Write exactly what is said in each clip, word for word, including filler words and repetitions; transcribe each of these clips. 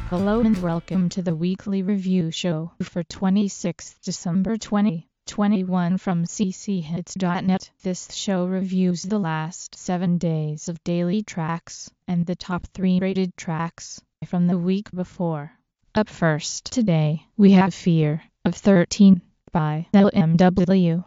Hello and welcome to the weekly review show for twenty-sixth December twenty twenty-one from c c hits dot net. This show reviews the last seven days of daily tracks and the top three rated tracks from the week before. Up first today, we have Fear of thirteen by L M W.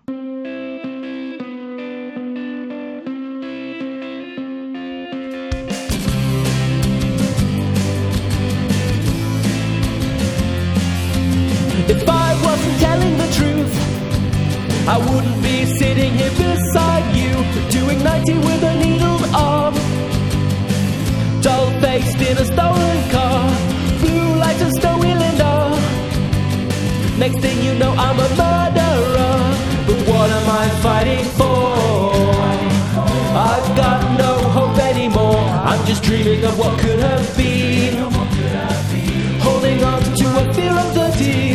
If I wasn't telling the truth, I wouldn't be sitting here beside you, doing ninety with a needled arm, dull-faced in a stolen car, blue lights and snow wheeling door. Next thing you know, I'm a murderer, but what am I fighting for? I've got no hope anymore, I'm just dreaming of what could have been, holding on to a fear of thirteen.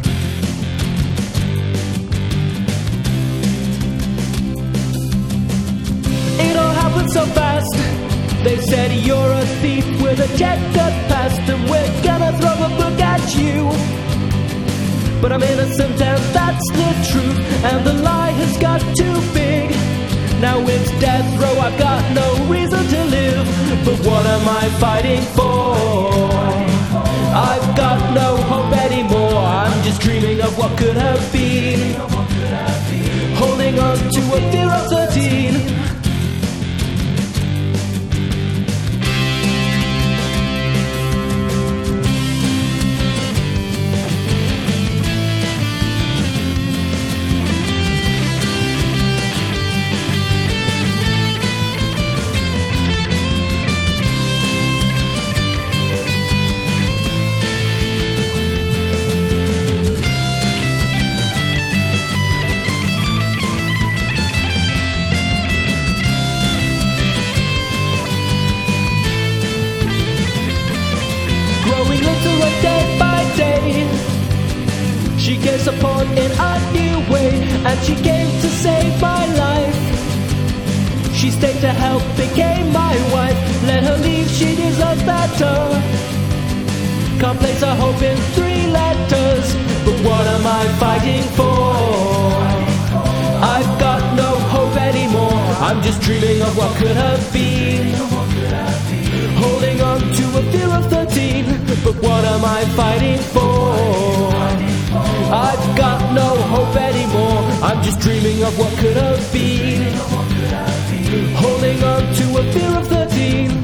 It all happened so fast. They said you're a thief with a checkered past, and we're gonna throw a book at you. But I'm innocent and that's the truth, and the lie has got too big. Now it's death row, I've got no reason to live, but what am I fighting for? I've got no hope anymore, I'm just dreaming of what could have been, holding on to a fear of thirteen. Day by day, she gave support in a new way, and she came to save my life. She stayed to help, became my wife. Let her leave, she deserves better. Can't place a hope in three letters, but what am I fighting for? I've got no hope anymore, I'm just dreaming of what could have been, holding on to a fear of thirteen. But what am I fighting for? I've got no hope anymore, I'm just dreaming of what could have been, holding on to a fear of thirteen.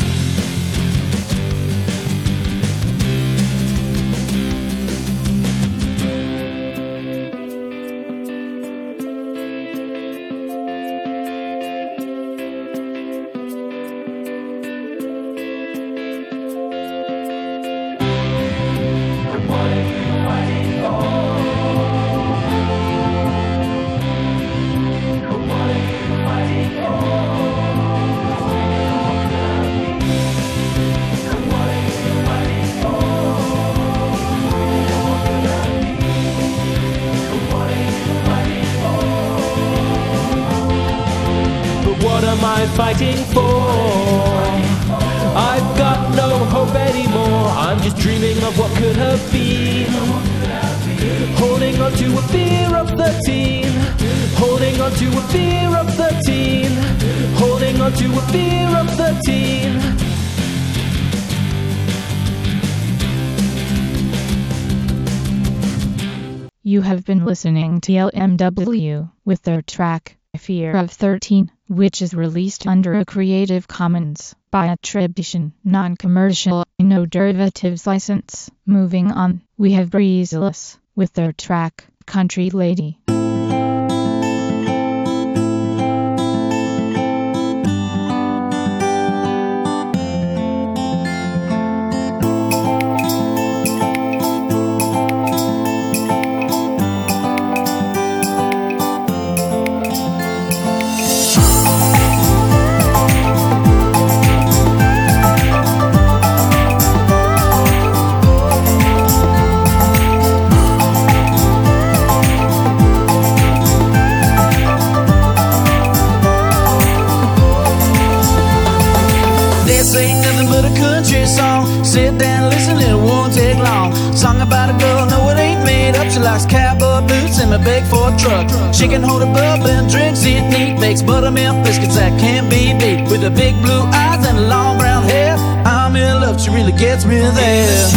What am I fighting for? I've got no hope anymore, I'm just dreaming of what could have been, holding on to a fear of thirteen, holding on to a fear of thirteen, holding on to a fear of thirteen. You have been listening to L M W with their track Fear of thirteen, which is released under a Creative Commons by attribution, non-commercial, no derivatives license. Moving on, we have Breezeless with their track Country Lady. nothing but a country song. Sit down, listen, it won't take long. Song about a girl, no it ain't made up. She likes cowboy boots and a big Ford truck. She can hold a bubbling, drinks it neat, bakes buttermilk biscuits that can't be beat. With her big blue eyes and long brown hair, I'm in love, she really gets me there.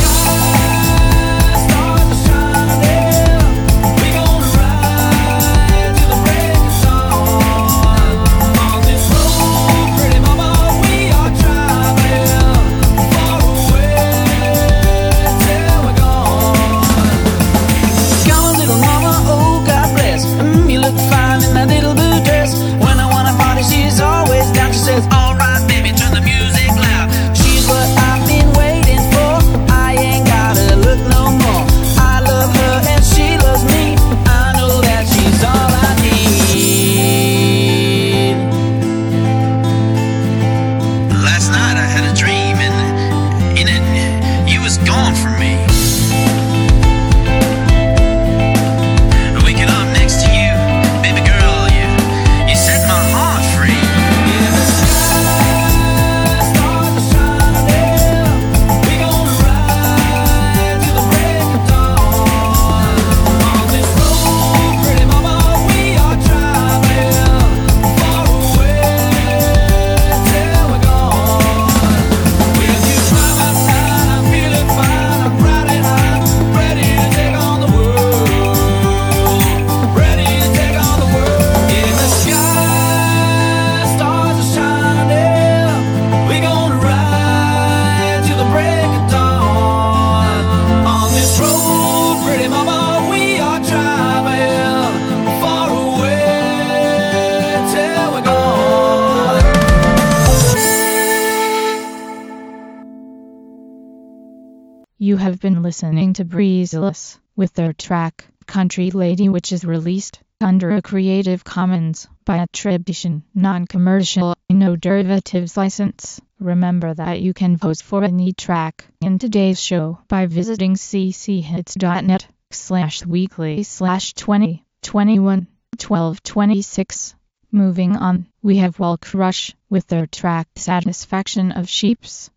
You have been listening to Breezeless with their track, Country Lady, which is released under a Creative Commons by attribution, non-commercial, no derivatives license. Remember that you can vote for any track in today's show by visiting cchits.net slash weekly slash 20 21 12 26. Moving on, we have Walk Rush with their track Satisfaction of Sheeps.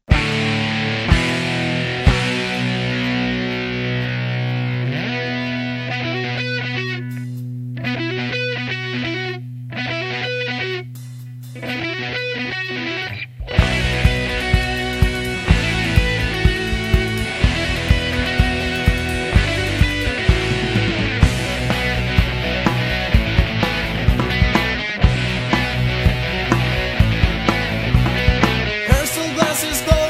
Glasses go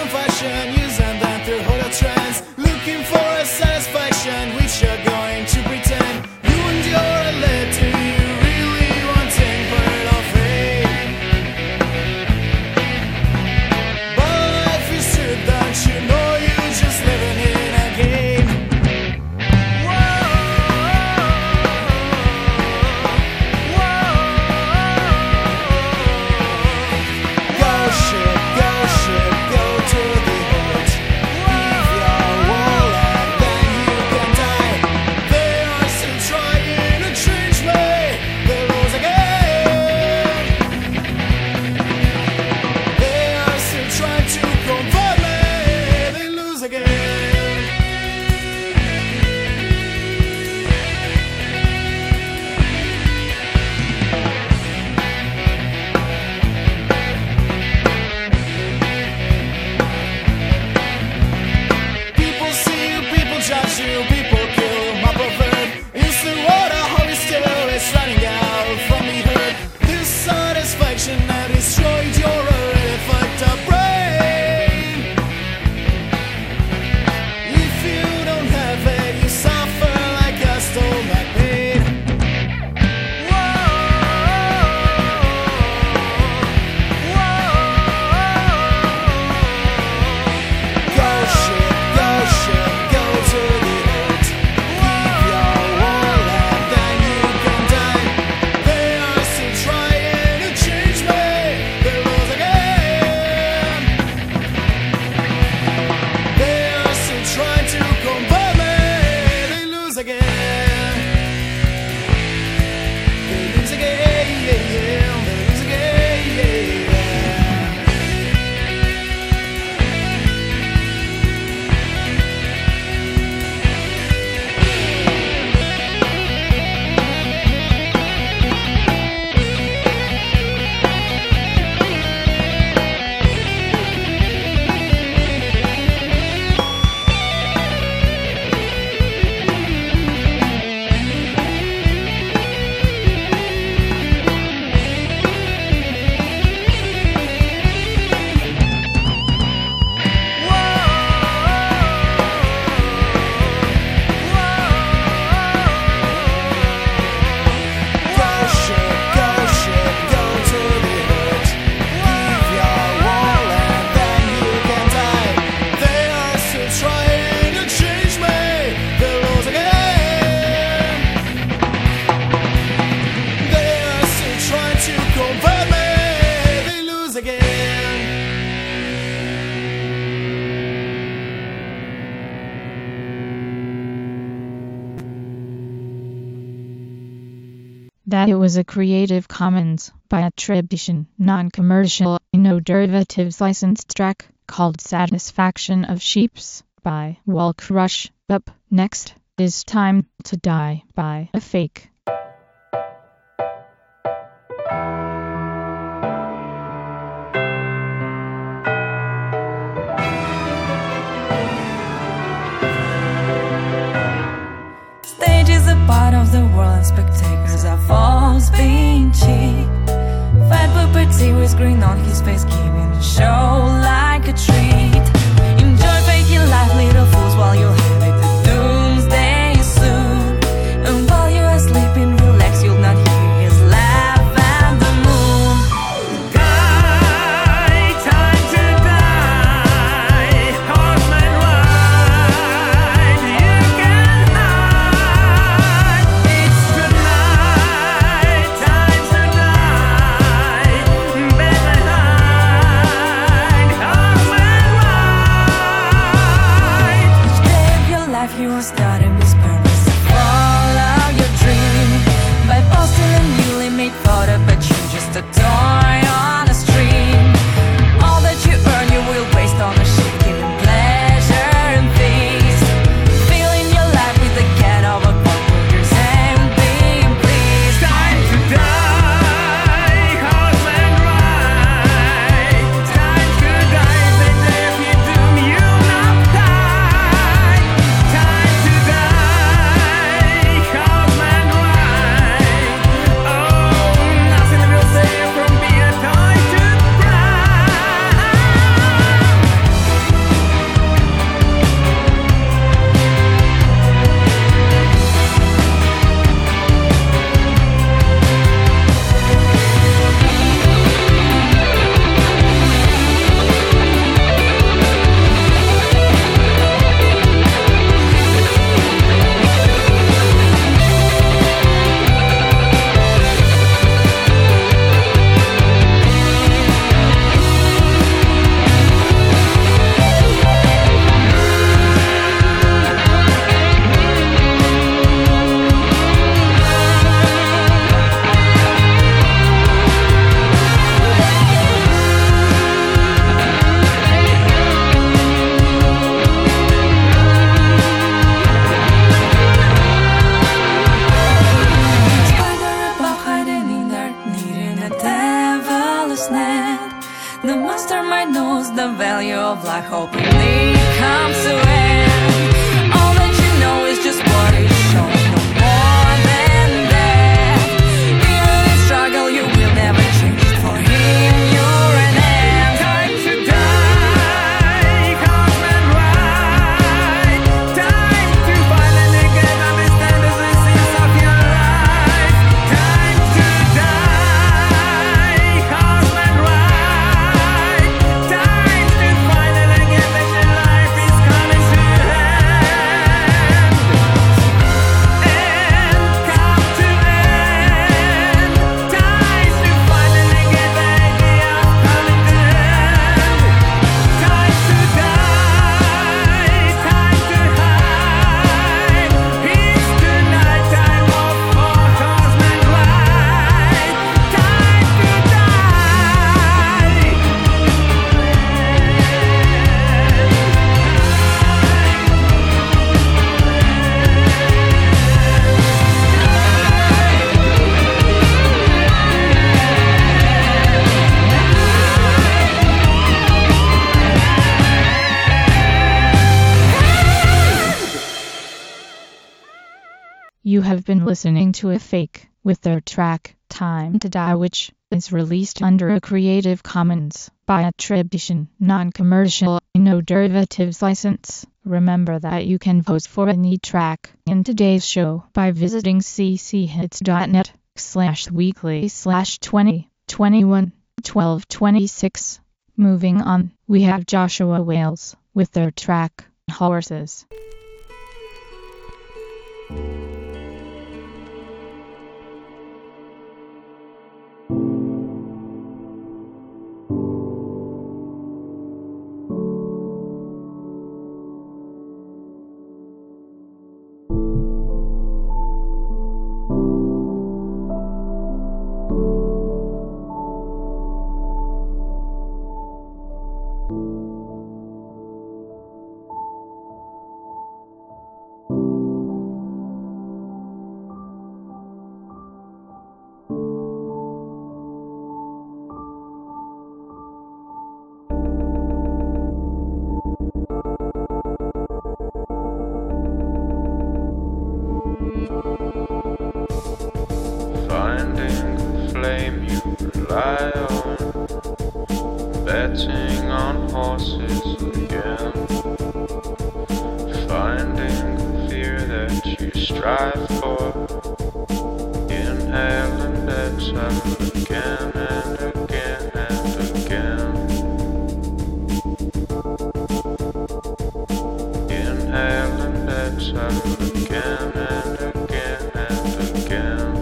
that it was a Creative Commons by attribution, non-commercial, no derivatives licensed track called Satisfaction of Sheeps by Walcrush. Up next is Time to Die by A Fake. Stage is a part of the world and spectators are false being cheap. Fat puppeteer with grin on his face, giving the show like a treat. Enjoy faking life, little fools, while you'll have it the doomsday soon. And while you are sleeping, relax, you'll not hear his laugh at the moon. Die, time to die, horseman ride, you can hide. It's tonight, time to die, better hide, horseman ride. Each day of your life you are starting with purpose to follow your dream. By posting a newly made photo, but you're just a toy on a string. All that you earn you will waste on a shit, giving pleasure and peace. Filling your life with the can of a burgers and being pleased. Time to die, horseman ride. Time to die, they say if you doom you'll not die. Time to die, horseman ride. Oh, nothing will save you from being a toy to cry. Spider above hiding in dark, needing a devil's net. The mastermind knows the value of life, hoping it comes to end. All that you know is just what is shown, no more than that. Even in struggle, you will never change. For him, you're an end. Time to die, horseman ride. Time to finally get understand the essence of your life. Time to die, horseman ride. Time to finally get that your life is coming to an end. And come to end. Time to finally get the idea of coming to end. Time to die, time to hide. It's tonight, time of four horsemen ride. Time to You have been listening to A Fake with their track Time to Die, which is released under a Creative Commons by attribution, non-commercial, no derivatives license. Remember that you can vote for any track in today's show by visiting cchits.net slash weekly slash 20 21 12 26. Moving on, we have Joshua Wales with their track Horses. betting on horses again, finding the fear that you strive for, inhale and exhale again and again and again, inhale and exhale again and again and again.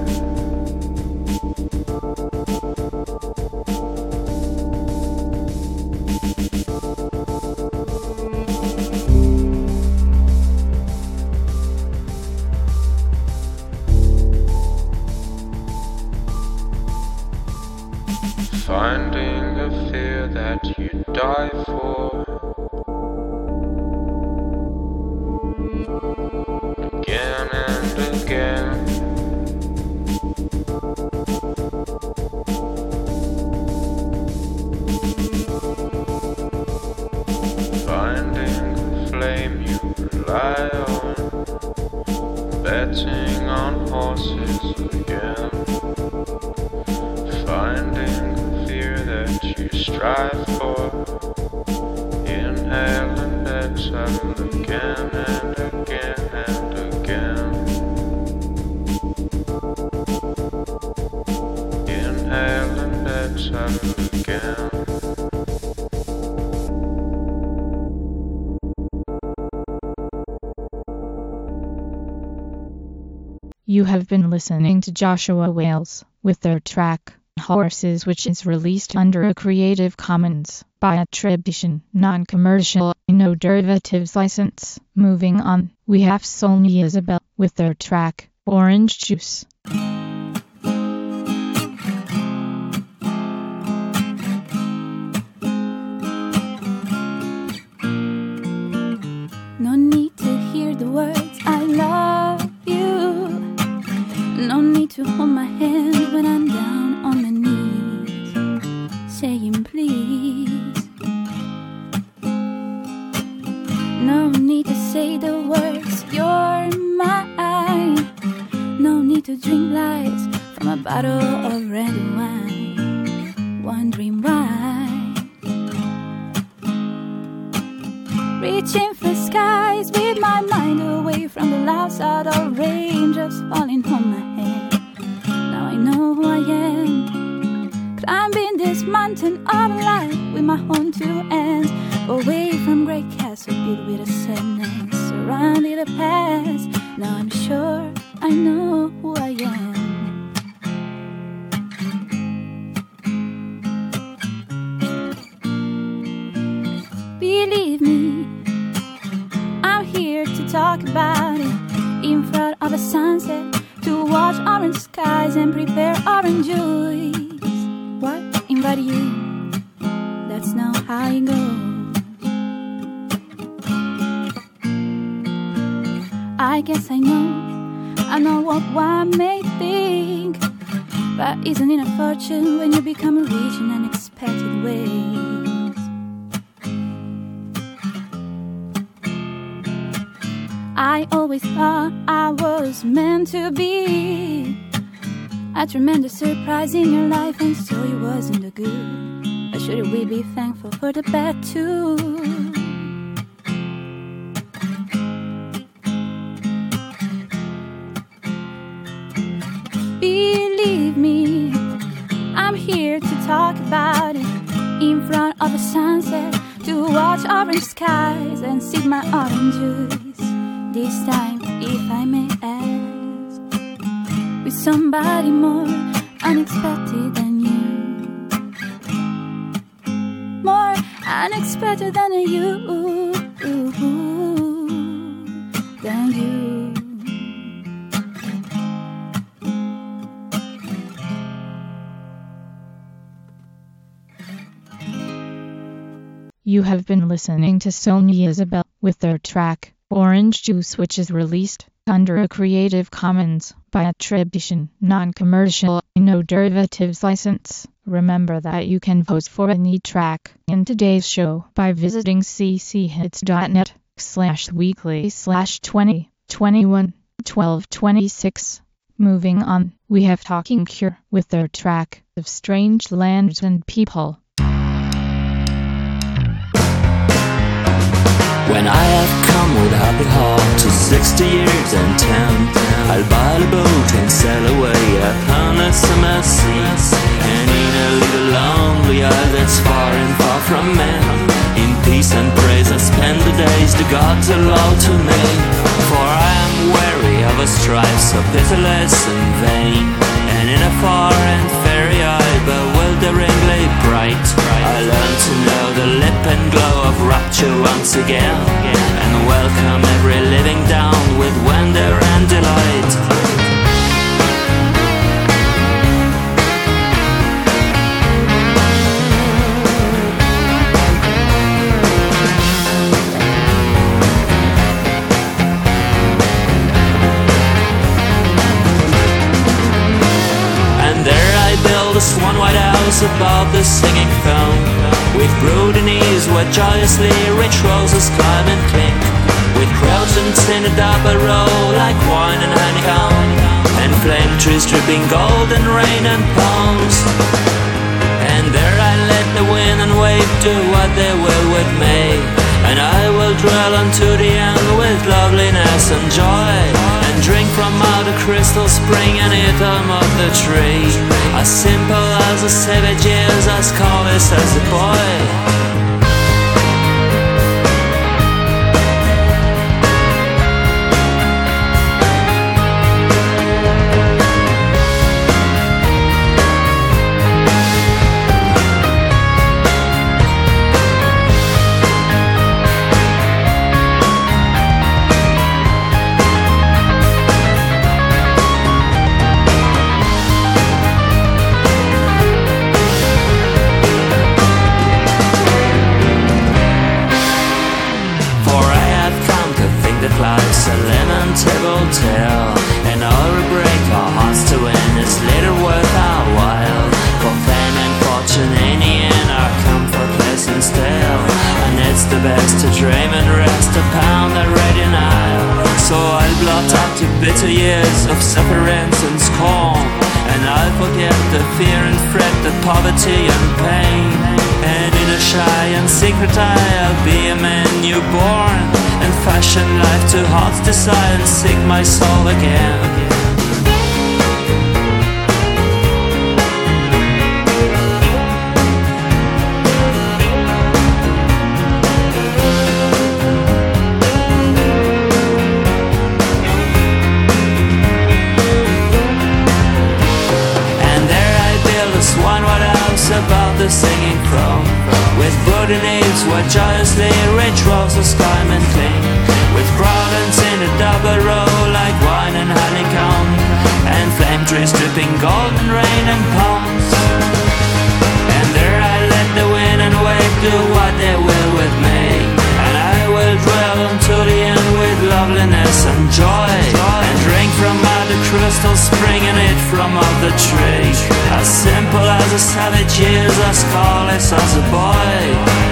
Finding a fear that you die for, again and again, finding a flame you rely on, betting on horses again, finding the fear that you strive for, inhale and exhale again and again and again, inhale and exhale again. You have been listening to Joshua Wales with their track Horses, which is released under a Creative Commons by attribution, non-commercial, no derivatives license. Moving on, we have Sonia Isabel with their track Orange Juice. No need to hear the words I love you. No need to hold my hand when I'm down on my knees, saying please. No need to say the words you're mine. No need to drink lies from a bottle of red wine, wondering why. Reaching for skies with my mind away from the loud sound of rain just falling on my head. Now I know who I am, climbing this mountain of life with my own two hands, away from grey castle built with a sadness, surrounded the past. Now I'm sure I know who I am. Believe me, I'm here to talk about it, in front of a sunset, to watch orange skies and prepare orange juice. What? Invite you? That's not how it goes. I guess I know, I know what one may think, but isn't it a fortune when you become rich in unexpected ways? I always thought I was meant to be a tremendous surprise in your life, and so it wasn't the good. Or should we be thankful for the bad too? Believe me, I'm here to talk about it, in front of a sunset, to watch orange skies and sip my orange juice. This time, if I may ask, with somebody more unexpected than you, more unexpected than you, than you. You have been listening to Sonia Isabel with their track Orange Juice, which is released under a Creative Commons by attribution, non-commercial, no derivatives license. Remember that you can vote for any track in today's show by visiting cchits.net slash weekly slash 20 21 12 26. Moving on, we have Talking Cure with their track of Strange Lands and People. When I have come with a happy heart to sixty years and ten, I'll buy a boat and sail away upon a summer sea. And in a little lonely isle that's far and far from men, in peace and praise I spend the days the gods allow to me. For I am weary of a strife so pitiless and vain, and in a far and fairy eye bewilderingly bright, I learn to know the lip and glow of rapture once again, and welcome every living down with wonder and delight. One white house above the singing foam, with brooding ease where joyously rich roses climb and clink, with croissants in a double row like wine and honeycomb, and flame trees dripping golden rain and palms. And there I let the wind and wave do what they will with me, and I will dwell unto the end with loveliness and joy, and drink from out a crystal spring and eat of the tree, as simple as a savage is, as callous as a boy. Life's a lamentable tale, and all we break our hearts to win is little worth our while. For fame and fortune in the end are comfortless and stale, and it's the best to dream and rest upon the radiant isle. So I'll blot out the bitter years of sufferance and scorn, and I'll forget the fear and fret, the poverty and pain, and in a shy and secret eye I'll be a man newborn, and fashion life to heart's desire and seek my soul again. And there I build a swan white house above the singing crow, with wooden eaves where joyously rich roses climb and cling, with garlands in a double row like wine and honeycomb, and flame trees dripping golden rain and palms. And there I let the wind and wave do what they will with me, and I will dwell until the end with loveliness and joy, and drink from out the crystal spring and eat from out the tree, as simple as a savage is, as callous as a boy.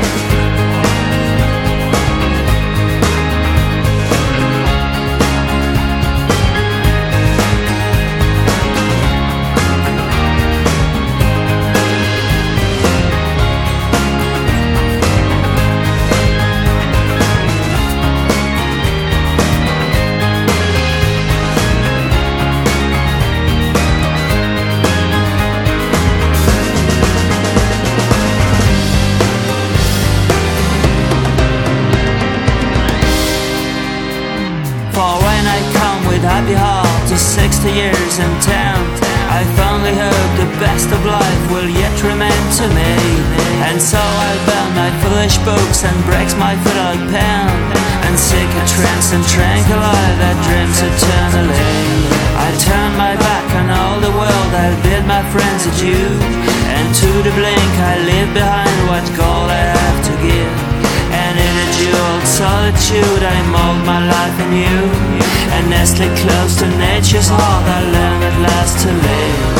Happy heart to sixty years in town, I fondly hope the best of life will yet remain to me, and so I burn my foolish books and breaks my fiddle pen, and seek a trance and tranquil eye that dreams eternally. I turn my back on all the world, I bid my friends adieu, and to the blink I leave behind what gold I have to give, and in a jeweled solitude I mold my life anew, and nestling close to nature's heart I learn at last to live.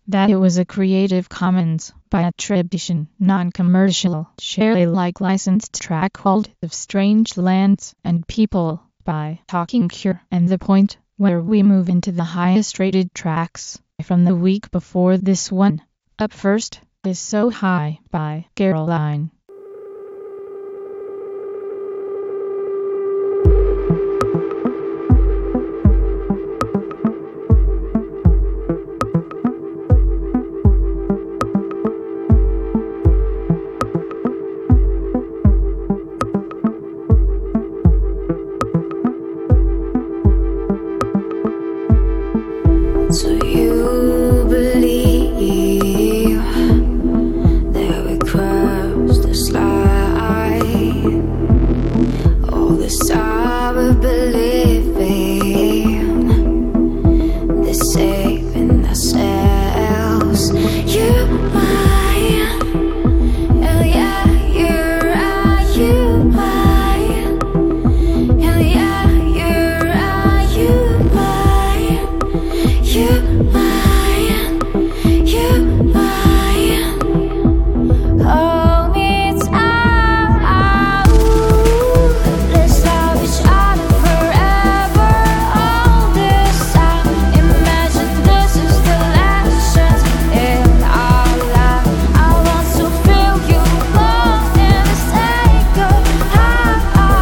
that it was a Creative Commons by attribution, non-commercial, share Alike licensed track called Of Strange Lands and People by Talking Cure. And the point where we move into the highest rated tracks from the week before this one. Up first is So High by Caroline. So you believe that we crossed this line? All this time of believing, this saving ourselves. You mine, hell yeah, you're right, you mine, hell yeah, you're right, you mine. You mine, you mine. Hold me tight. Let's love each other forever. All this time, imagine this is the last chance in our life. I want to feel you more and say goodbye.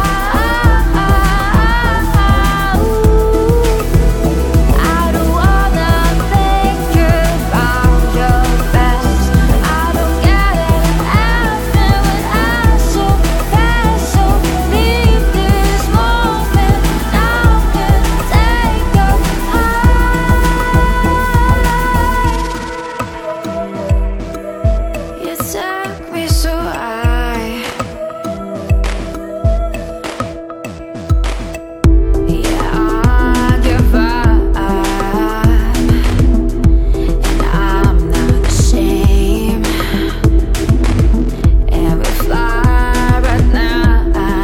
I don't wanna think about your best. I don't get it, I feel it, I'm so fast. So leave this moment now and take a high. You took me so high. Yeah, I give up. I'm not ashamed, and we fly right now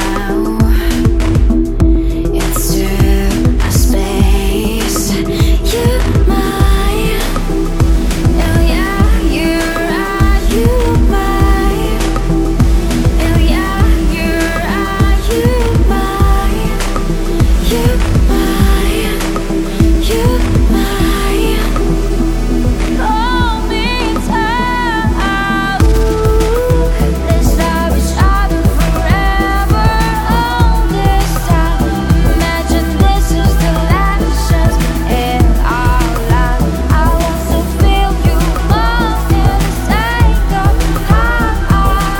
into a space. You mine, hell yeah, you're right, you mine, hell yeah, you're right, you mine, you mine, you mine. Hold me tight. Let's love each other forever. All this time, imagine this is the last chance in our life. I want to feel you more and say goodbye. I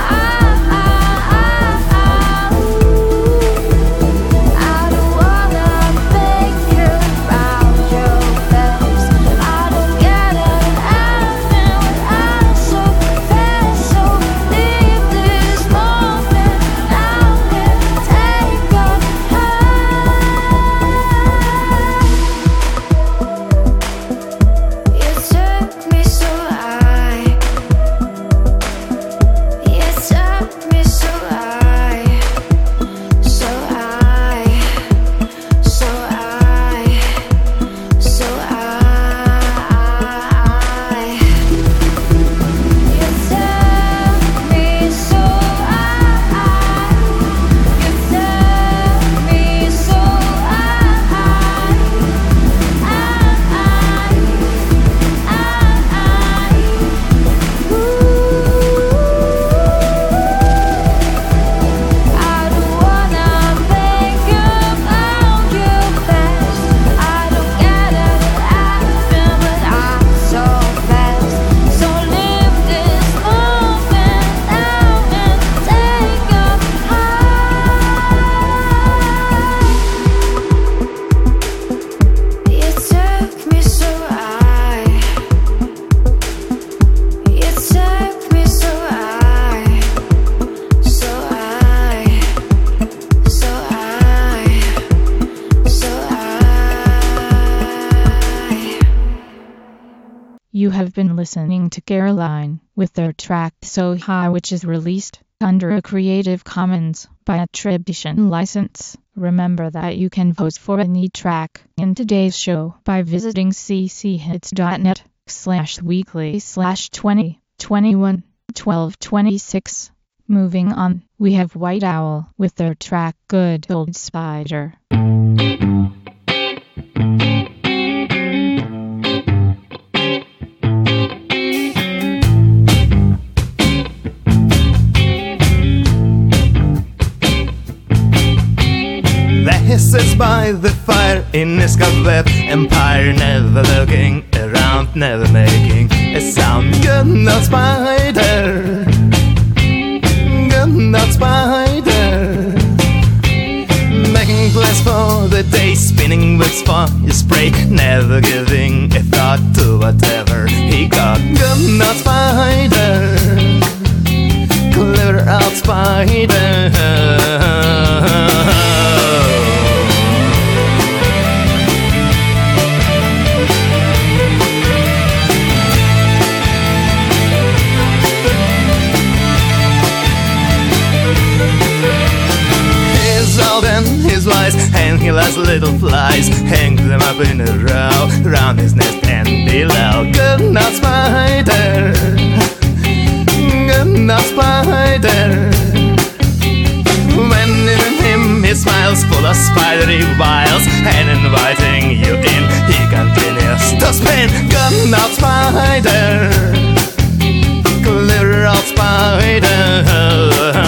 don't wanna think about your best. I don't get it, I feel it, I'm so fast. So leave this moment now and take a high. You took me so high. You took me so high. So high, so high, so high. You took me so high. You took me so high. I don't wanna think about your best. I don't get it, I feel it, I'm so fast. So leave this moment now and take a high. You took me so high. You took me so high. So high, so high, so high. You have been listening to Caroline with their track So High, which is released under a Creative Commons by attribution license. Remember that you can vote for any track in today's show by visiting c c hits dot net slash weekly slash twenty twenty-one twelve twenty-six. Moving on, we have White Owl with their track Good Old Spider. He sits by the fire in his cobweb empire, never looking around, never making a sound. Good old spider, good old spider, making plans for the day, spinning webs for his spray, never giving a thought to whatever he got. Good old spider, clever old spider. His wise, and he loves little flies, hang them up in a row round his nest and below. Good old spider, good old spider. When in him he smiles, full of spidery wiles, and inviting you in, he continues to spin. Good old spider, clever old spider.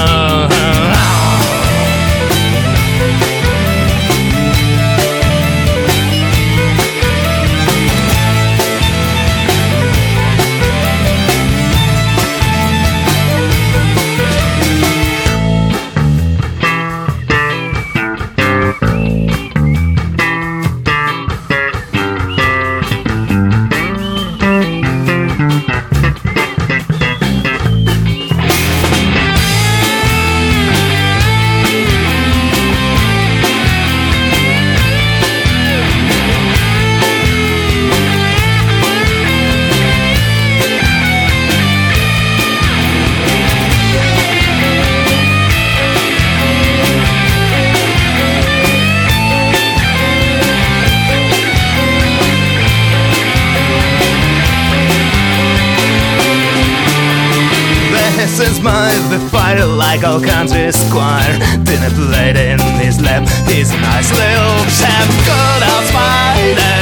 The fighter like all country squire, dinner plate in his lap, he's a nice little chap. Good old spider,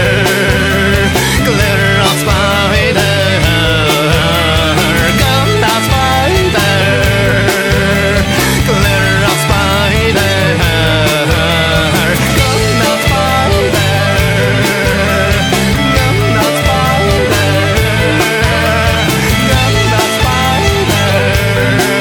glitter old spider, good old spider, glitter old spider, good old spider, good old spider, good old spider.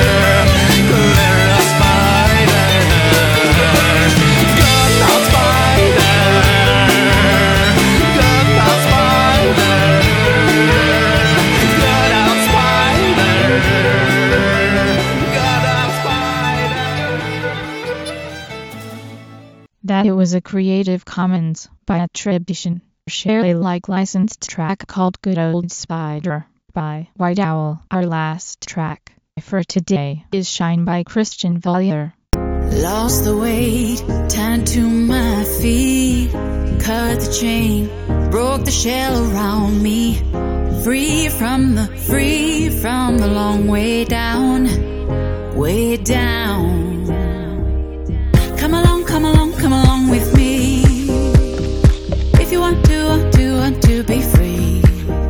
That it was a Creative Commons by attribution, share Alike licensed track called Good Old Spider by White Owl. Our last track for today is Shine by Christian Vollier. Lost the weight, turned to my feet, cut the chain, broke the shell around me, free from the, free from the long way down, way down. Come along, come along, come along with me. If you want to, want to, want to be free.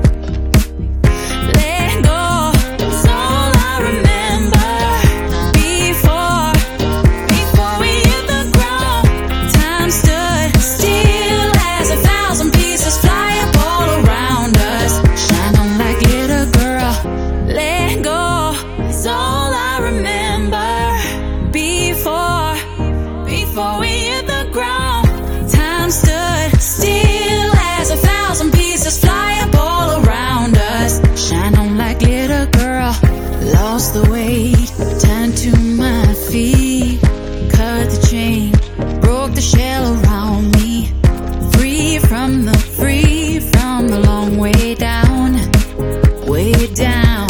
Let go, it's all I remember. Before, before we hit the ground, time stood still as a thousand pieces fly up all around us. Shine on like little girl. Let go, it's all I remember. Before, before we hit the ground, time stood still as a thousand pieces fly up all around us. Shine on like little girl. Lost the weight, turned to my feet, cut the chain, broke the shell around me, free from the, free from the long way down, way down.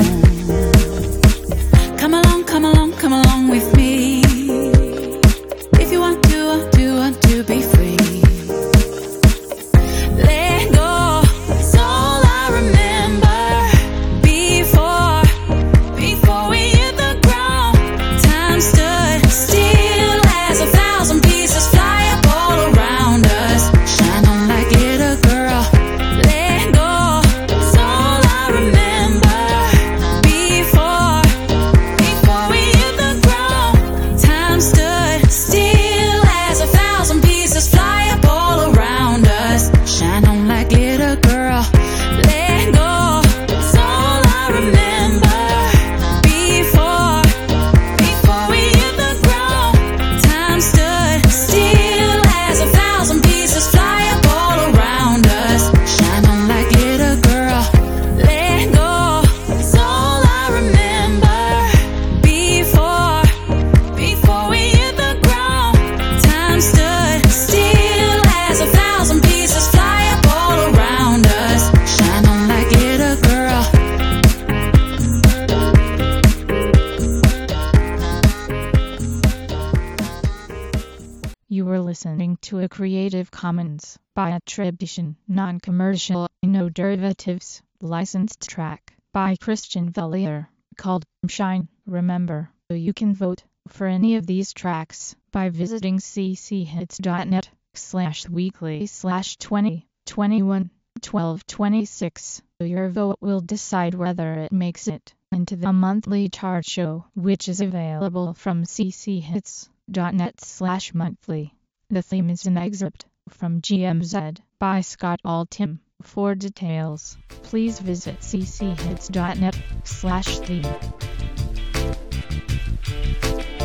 Come along, come along, come along with me. If you want to, want to, want to be free. You were listening to a Creative Commons by attribution, non-commercial, no derivatives, licensed track by Christian Vellier called Shine. Remember, you can vote for any of these tracks by visiting cchits.net slash weekly slash 20 21 12 26. Your vote will decide whether it makes it into the monthly chart show, which is available from cchits.net slash monthly. The theme is an excerpt from G M Z by Scott Altham. For details, please visit cchits.net slash theme.